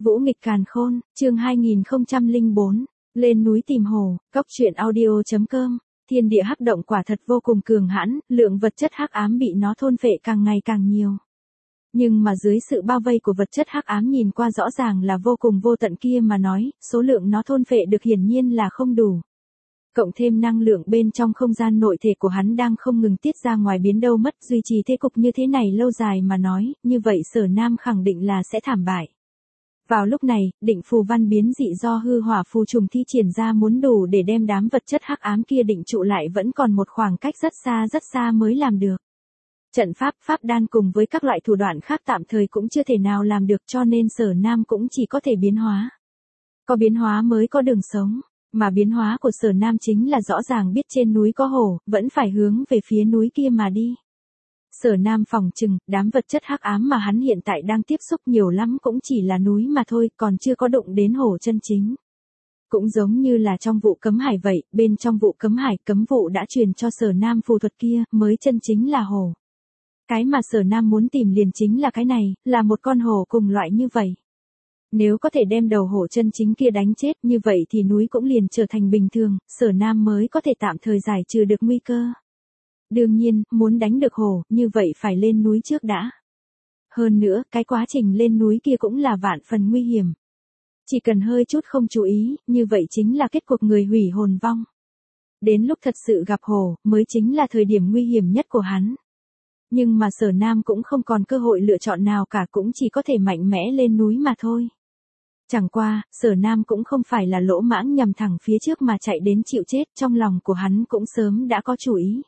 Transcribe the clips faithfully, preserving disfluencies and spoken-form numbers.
Vũ nghịch càn khôn, chương hai nghìn không trăm lẻ bốn, lên núi tìm hồ, cốc truyện audio chấm com. Thiên địa hắc động quả thật vô cùng cường hãn, lượng vật chất hắc ám bị nó thôn phệ càng ngày càng nhiều. Nhưng mà dưới sự bao vây của vật chất hắc ám nhìn qua rõ ràng là vô cùng vô tận kia mà nói, số lượng nó thôn phệ được hiển nhiên là không đủ. Cộng thêm năng lượng bên trong không gian nội thể của hắn đang không ngừng tiết ra ngoài biến đâu mất, duy trì thế cục như thế này lâu dài mà nói, như vậy Sở Nam khẳng định là sẽ thảm bại. Vào lúc này, định phù văn biến dị do hư hỏa phù trùng thi triển ra muốn đủ để đem đám vật chất hắc ám kia định trụ lại vẫn còn một khoảng cách rất xa rất xa mới làm được. Trận pháp, pháp đan cùng với các loại thủ đoạn khác tạm thời cũng chưa thể nào làm được, cho nên Sở Nam cũng chỉ có thể biến hóa. Có biến hóa mới có đường sống, mà biến hóa của Sở Nam chính là rõ ràng biết trên núi có hồ, vẫn phải hướng về phía núi kia mà đi. Sở Nam phỏng chừng, đám vật chất hắc ám mà hắn hiện tại đang tiếp xúc nhiều lắm cũng chỉ là núi mà thôi, còn chưa có đụng đến hồ chân chính. Cũng giống như là trong vụ cấm hải vậy, bên trong vụ cấm hải, cấm vụ đã truyền cho Sở Nam phù thuật kia, mới chân chính là hồ. Cái mà Sở Nam muốn tìm liền chính là cái này, là một con hổ cùng loại như vậy. Nếu có thể đem đầu hổ chân chính kia đánh chết như vậy thì núi cũng liền trở thành bình thường, Sở Nam mới có thể tạm thời giải trừ được nguy cơ. Đương nhiên, muốn đánh được hổ, như vậy phải lên núi trước đã. Hơn nữa, cái quá trình lên núi kia cũng là vạn phần nguy hiểm. Chỉ cần hơi chút không chú ý, như vậy chính là kết cục người hủy hồn vong. Đến lúc thật sự gặp hổ, mới chính là thời điểm nguy hiểm nhất của hắn. Nhưng mà Sở Nam cũng không còn cơ hội lựa chọn nào cả, cũng chỉ có thể mạnh mẽ lên núi mà thôi. Chẳng qua, Sở Nam cũng không phải là lỗ mãng nhằm thẳng phía trước mà chạy đến chịu chết, trong lòng của hắn cũng sớm đã có chủ ý.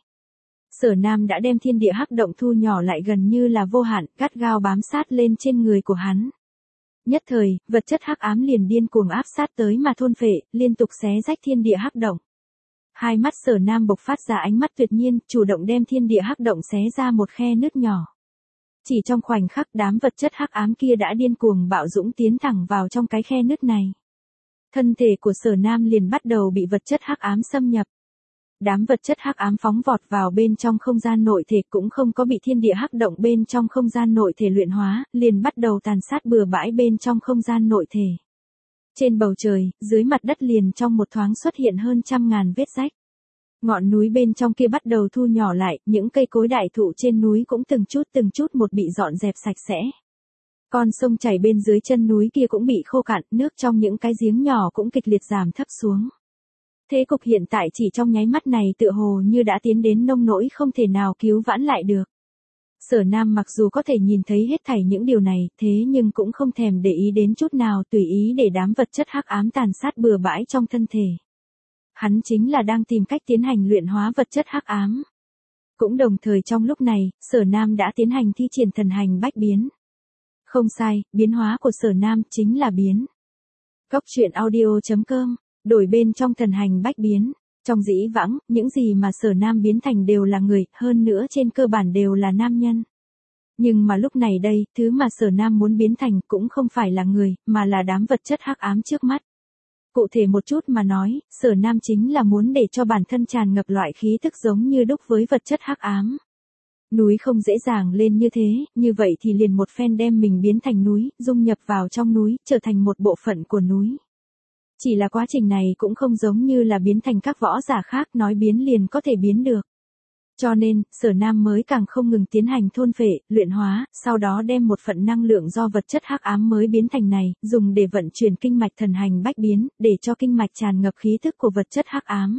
Sở Nam đã đem thiên địa hắc động thu nhỏ lại gần như là vô hạn, gắt gao bám sát lên trên người của hắn. Nhất thời, vật chất hắc ám liền điên cuồng áp sát tới mà thôn phệ, liên tục xé rách thiên địa hắc động. Hai mắt Sở Nam bộc phát ra ánh mắt tuyệt nhiên, chủ động đem thiên địa hắc động xé ra một khe nứt nhỏ. Chỉ trong khoảnh khắc đám vật chất hắc ám kia đã điên cuồng bạo dũng tiến thẳng vào trong cái khe nứt này. Thân thể của Sở Nam liền bắt đầu bị vật chất hắc ám xâm nhập. Đám vật chất hắc ám phóng vọt vào bên trong không gian nội thể cũng không có bị thiên địa hắc động bên trong không gian nội thể luyện hóa, liền bắt đầu tàn sát bừa bãi bên trong không gian nội thể. Trên bầu trời, dưới mặt đất liền trong một thoáng xuất hiện hơn trăm ngàn vết rách. Ngọn núi bên trong kia bắt đầu thu nhỏ lại, những cây cối đại thụ trên núi cũng từng chút từng chút một bị dọn dẹp sạch sẽ. Con sông chảy bên dưới chân núi kia cũng bị khô cạn, nước trong những cái giếng nhỏ cũng kịch liệt giảm thấp xuống. Thế cục hiện tại chỉ trong nháy mắt này tựa hồ như đã tiến đến nông nỗi không thể nào cứu vãn lại được. Sở Nam mặc dù có thể nhìn thấy hết thảy những điều này, thế nhưng cũng không thèm để ý đến chút nào, tùy ý để đám vật chất hắc ám tàn sát bừa bãi trong thân thể. Hắn chính là đang tìm cách tiến hành luyện hóa vật chất hắc ám. Cũng đồng thời trong lúc này, Sở Nam đã tiến hành thi triển thần hành bách biến. Không sai, biến hóa của Sở Nam chính là biến. Cốc truyện audio chấm com, đổi bên trong thần hành bách biến. Trong dĩ vãng, những gì mà Sở Nam biến thành đều là người, hơn nữa trên cơ bản đều là nam nhân. Nhưng mà lúc này đây, thứ mà Sở Nam muốn biến thành cũng không phải là người, mà là đám vật chất hắc ám trước mắt. Cụ thể một chút mà nói, Sở Nam chính là muốn để cho bản thân tràn ngập loại khí thức giống như đúc với vật chất hắc ám. Núi không dễ dàng lên như thế, như vậy thì liền một phen đem mình biến thành núi, dung nhập vào trong núi, trở thành một bộ phận của núi. Chỉ là quá trình này cũng không giống như là biến thành các võ giả khác nói biến liền có thể biến được. Cho nên, Sở Nam mới càng không ngừng tiến hành thôn phệ, luyện hóa, sau đó đem một phần năng lượng do vật chất hắc ám mới biến thành này, dùng để vận chuyển kinh mạch thần hành bách biến, để cho kinh mạch tràn ngập khí thức của vật chất hắc ám.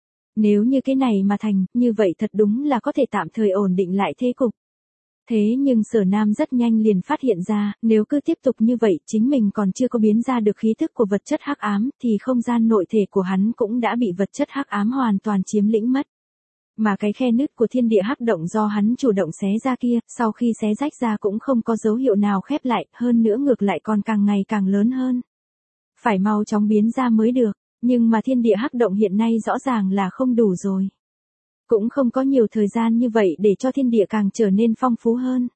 Nếu như cái này mà thành, như vậy thật đúng là có thể tạm thời ổn định lại thế cục. Thế nhưng Sở Nam rất nhanh liền phát hiện ra, nếu cứ tiếp tục như vậy, chính mình còn chưa có biến ra được khí thức của vật chất hắc ám, thì không gian nội thể của hắn cũng đã bị vật chất hắc ám hoàn toàn chiếm lĩnh mất. Mà cái khe nứt của thiên địa hắc động do hắn chủ động xé ra kia, sau khi xé rách ra cũng không có dấu hiệu nào khép lại, hơn nữa ngược lại còn càng ngày càng lớn hơn. Phải mau chóng biến ra mới được, nhưng mà thiên địa hắc động hiện nay rõ ràng là không đủ rồi. Cũng không có nhiều thời gian như vậy để cho thiên địa càng trở nên phong phú hơn.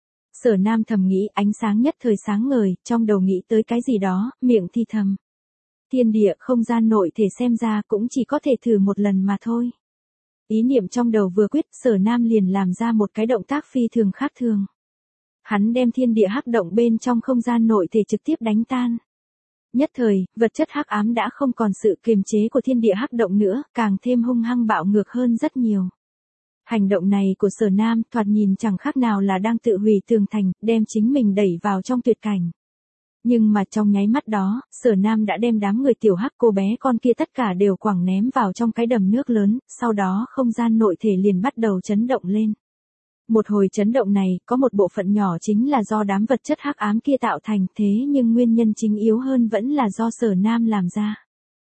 Sở Nam thầm nghĩ, ánh sáng nhất thời sáng ngời, trong đầu nghĩ tới cái gì đó, miệng thì thầm. Thiên địa, không gian nội thể xem ra cũng chỉ có thể thử một lần mà thôi. Ý niệm trong đầu vừa quyết, Sở Nam liền làm ra một cái động tác phi thường khác thường. Hắn đem thiên địa hắc động bên trong không gian nội thể trực tiếp đánh tan. Nhất thời, vật chất hắc ám đã không còn sự kiềm chế của thiên địa hắc động nữa, càng thêm hung hăng bạo ngược hơn rất nhiều. Hành động này của Sở Nam thoạt nhìn chẳng khác nào là đang tự hủy tường thành, đem chính mình đẩy vào trong tuyệt cảnh. Nhưng mà trong nháy mắt đó, Sở Nam đã đem đám người tiểu hắc cô bé con kia tất cả đều quẳng ném vào trong cái đầm nước lớn, sau đó không gian nội thể liền bắt đầu chấn động lên. Một hồi chấn động này, có một bộ phận nhỏ chính là do đám vật chất hắc ám kia tạo thành, thế nhưng nguyên nhân chính yếu hơn vẫn là do Sở Nam làm ra.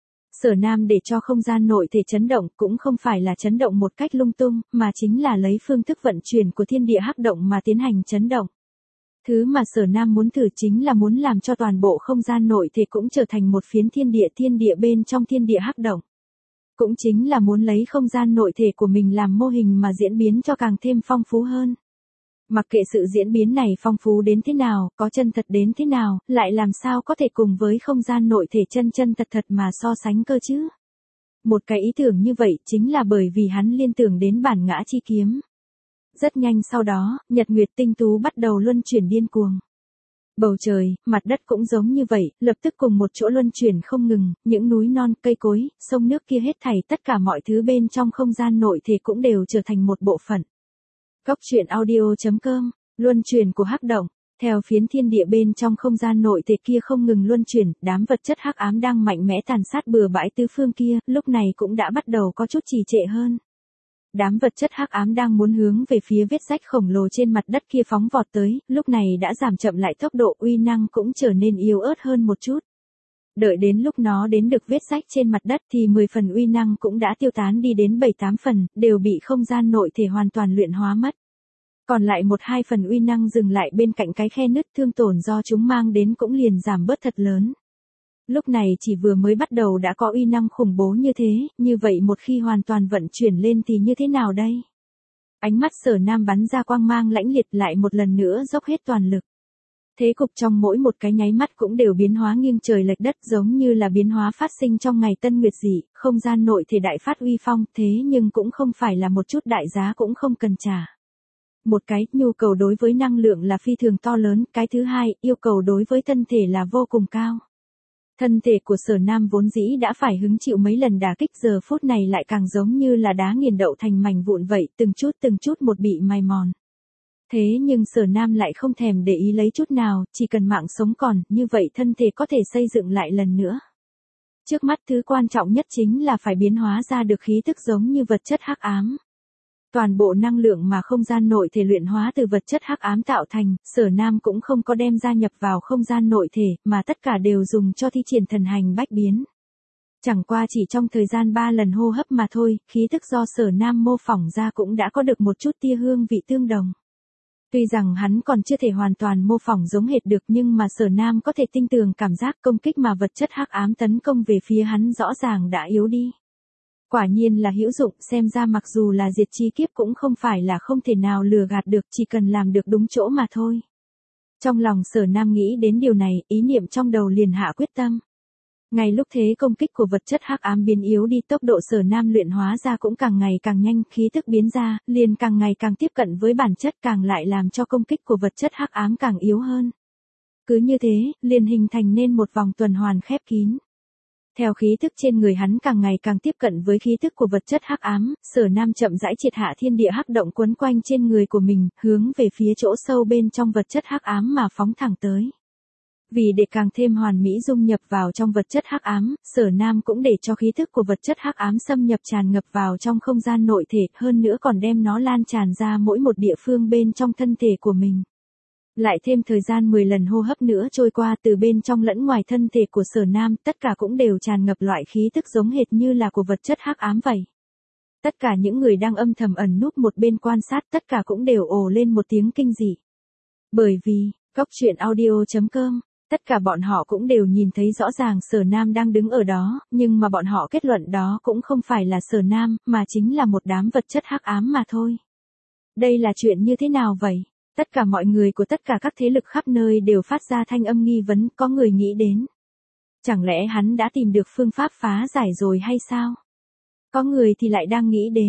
Sở Nam để cho không gian nội thể chấn động cũng không phải là chấn động một cách lung tung, mà chính là lấy phương thức vận chuyển của thiên địa hắc động mà tiến hành chấn động. Thứ mà Sở Nam muốn thử chính là muốn làm cho toàn bộ không gian nội thể cũng trở thành một phiến thiên địa thiên địa bên trong thiên địa hắc động. Cũng chính là muốn lấy không gian nội thể của mình làm mô hình mà diễn biến cho càng thêm phong phú hơn. Mặc kệ sự diễn biến này phong phú đến thế nào, có chân thật đến thế nào, lại làm sao có thể cùng với không gian nội thể chân chân thật thật mà so sánh cơ chứ. Một cái ý tưởng như vậy chính là bởi vì hắn liên tưởng đến bản ngã chi kiếm. Rất nhanh sau đó, nhật nguyệt tinh tú bắt đầu luân chuyển điên cuồng. Bầu trời, mặt đất cũng giống như vậy, lập tức cùng một chỗ luân chuyển không ngừng, những núi non, cây cối, sông nước kia hết thảy tất cả mọi thứ bên trong không gian nội thể cũng đều trở thành một bộ phận. Cốc truyện audio chấm com, luân chuyển của hắc động, theo phiến thiên địa bên trong không gian nội thể kia không ngừng luân chuyển, đám vật chất hắc ám đang mạnh mẽ tàn sát bừa bãi tứ phương kia, lúc này cũng đã bắt đầu có chút trì trệ hơn. Đám vật chất hắc ám đang muốn hướng về phía vết rách khổng lồ trên mặt đất kia phóng vọt tới, lúc này đã giảm chậm lại tốc độ, uy năng cũng trở nên yếu ớt hơn một chút. Đợi đến lúc nó đến được vết rách trên mặt đất thì mười phần uy năng cũng đã tiêu tán đi đến bảy tám phần, đều bị không gian nội thể hoàn toàn luyện hóa mất. Còn lại một hai phần uy năng dừng lại bên cạnh cái khe nứt, thương tổn do chúng mang đến cũng liền giảm bớt thật lớn. Lúc này chỉ vừa mới bắt đầu đã có uy năng khủng bố như thế, như vậy một khi hoàn toàn vận chuyển lên thì như thế nào đây? Ánh mắt Sở Nam bắn ra quang mang lãnh liệt, lại một lần nữa dốc hết toàn lực. Thế cục trong mỗi một cái nháy mắt cũng đều biến hóa nghiêng trời lệch đất, giống như là biến hóa phát sinh trong ngày tân nguyệt dị, không gian nội thể đại phát uy phong, thế nhưng cũng không phải là một chút đại giá cũng không cần trả. Một cái, nhu cầu đối với năng lượng là phi thường to lớn, cái thứ hai, yêu cầu đối với thân thể là vô cùng cao. Thân thể của Sở Nam vốn dĩ đã phải hứng chịu mấy lần đả kích, giờ phút này lại càng giống như là đá nghiền đậu thành mảnh vụn vậy, từng chút từng chút một bị mài mòn. Thế nhưng Sở Nam lại không thèm để ý lấy chút nào, chỉ cần mạng sống còn, như vậy thân thể có thể xây dựng lại lần nữa. Trước mắt thứ quan trọng nhất chính là phải biến hóa ra được khí thức giống như vật chất hắc ám. Toàn bộ năng lượng mà không gian nội thể luyện hóa từ vật chất hắc ám tạo thành, Sở Nam cũng không có đem gia nhập vào không gian nội thể, mà tất cả đều dùng cho thi triển thần hành bách biến. Chẳng qua chỉ trong thời gian ba lần hô hấp mà thôi, khí thức do Sở Nam mô phỏng ra cũng đã có được một chút tia hương vị tương đồng. Tuy rằng hắn còn chưa thể hoàn toàn mô phỏng giống hệt được, nhưng mà Sở Nam có thể tinh tường cảm giác công kích mà vật chất hắc ám tấn công về phía hắn rõ ràng đã yếu đi. Quả nhiên là hữu dụng, xem ra mặc dù là diệt chi kiếp cũng không phải là không thể nào lừa gạt được, chỉ cần làm được đúng chỗ mà thôi. Trong lòng Sở Nam nghĩ đến điều này, ý niệm trong đầu liền hạ quyết tâm. Ngay lúc thế công kích của vật chất hắc ám biến yếu đi, tốc độ Sở Nam luyện hóa ra cũng càng ngày càng nhanh, khí thức biến ra, liền càng ngày càng tiếp cận với bản chất, càng lại làm cho công kích của vật chất hắc ám càng yếu hơn. Cứ như thế, liền hình thành nên một vòng tuần hoàn khép kín. Theo khí thức trên người hắn càng ngày càng tiếp cận với khí thức của vật chất hắc ám, Sở Nam chậm rãi triệt hạ thiên địa hắc động quấn quanh trên người của mình, hướng về phía chỗ sâu bên trong vật chất hắc ám mà phóng thẳng tới. Vì để càng thêm hoàn mỹ dung nhập vào trong vật chất hắc ám, Sở Nam cũng để cho khí thức của vật chất hắc ám xâm nhập tràn ngập vào trong không gian nội thể, hơn nữa còn đem nó lan tràn ra mỗi một địa phương bên trong thân thể của mình. Lại thêm thời gian mười lần hô hấp nữa trôi qua, từ bên trong lẫn ngoài thân thể của Sở Nam, tất cả cũng đều tràn ngập loại khí tức giống hệt như là của vật chất hắc ám vậy. Tất cả những người đang âm thầm ẩn núp một bên quan sát, tất cả cũng đều ồ lên một tiếng kinh dị. Bởi vì, cốc truyện audio chấm com, tất cả bọn họ cũng đều nhìn thấy rõ ràng Sở Nam đang đứng ở đó, nhưng mà bọn họ kết luận đó cũng không phải là Sở Nam, mà chính là một đám vật chất hắc ám mà thôi. Đây là chuyện như thế nào vậy? Tất cả mọi người của tất cả các thế lực khắp nơi đều phát ra thanh âm nghi vấn, có người nghĩ đến. Chẳng lẽ hắn đã tìm được phương pháp phá giải rồi hay sao? Có người thì lại đang nghĩ đến,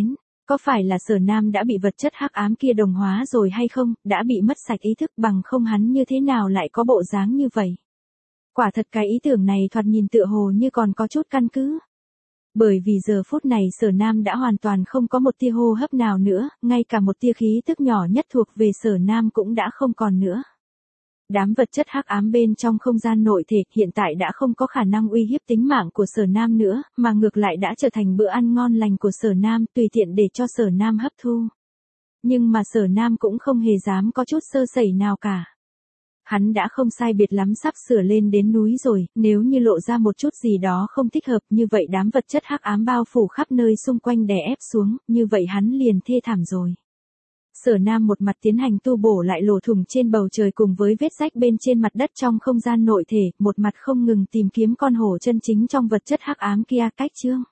Có phải là Sở Nam đã bị vật chất hắc ám kia đồng hóa rồi hay không, đã bị mất sạch ý thức, bằng không hắn như thế nào lại có bộ dáng như vậy. Quả thật cái ý tưởng này thoạt nhìn tựa hồ như còn có chút căn cứ. Bởi vì giờ phút này Sở Nam đã hoàn toàn không có một tia hô hấp nào nữa, ngay cả một tia khí tức nhỏ nhất thuộc về Sở Nam cũng đã không còn nữa. Đám vật chất hắc ám bên trong không gian nội thể hiện tại đã không có khả năng uy hiếp tính mạng của Sở Nam nữa, mà ngược lại đã trở thành bữa ăn ngon lành của Sở Nam, tùy tiện để cho Sở Nam hấp thu. Nhưng mà Sở Nam cũng không hề dám có chút sơ sẩy nào cả. Hắn đã không sai biệt lắm sắp sửa lên đến núi rồi, nếu như lộ ra một chút gì đó không thích hợp như vậy đám vật chất hắc ám bao phủ khắp nơi xung quanh đè ép xuống, như vậy hắn liền thê thảm rồi. Sở Nam một mặt tiến hành tu bổ lại lỗ thủng trên bầu trời cùng với vết rách bên trên mặt đất trong không gian nội thể, một mặt không ngừng tìm kiếm con hổ chân chính trong vật chất hắc ám kia. Cách chương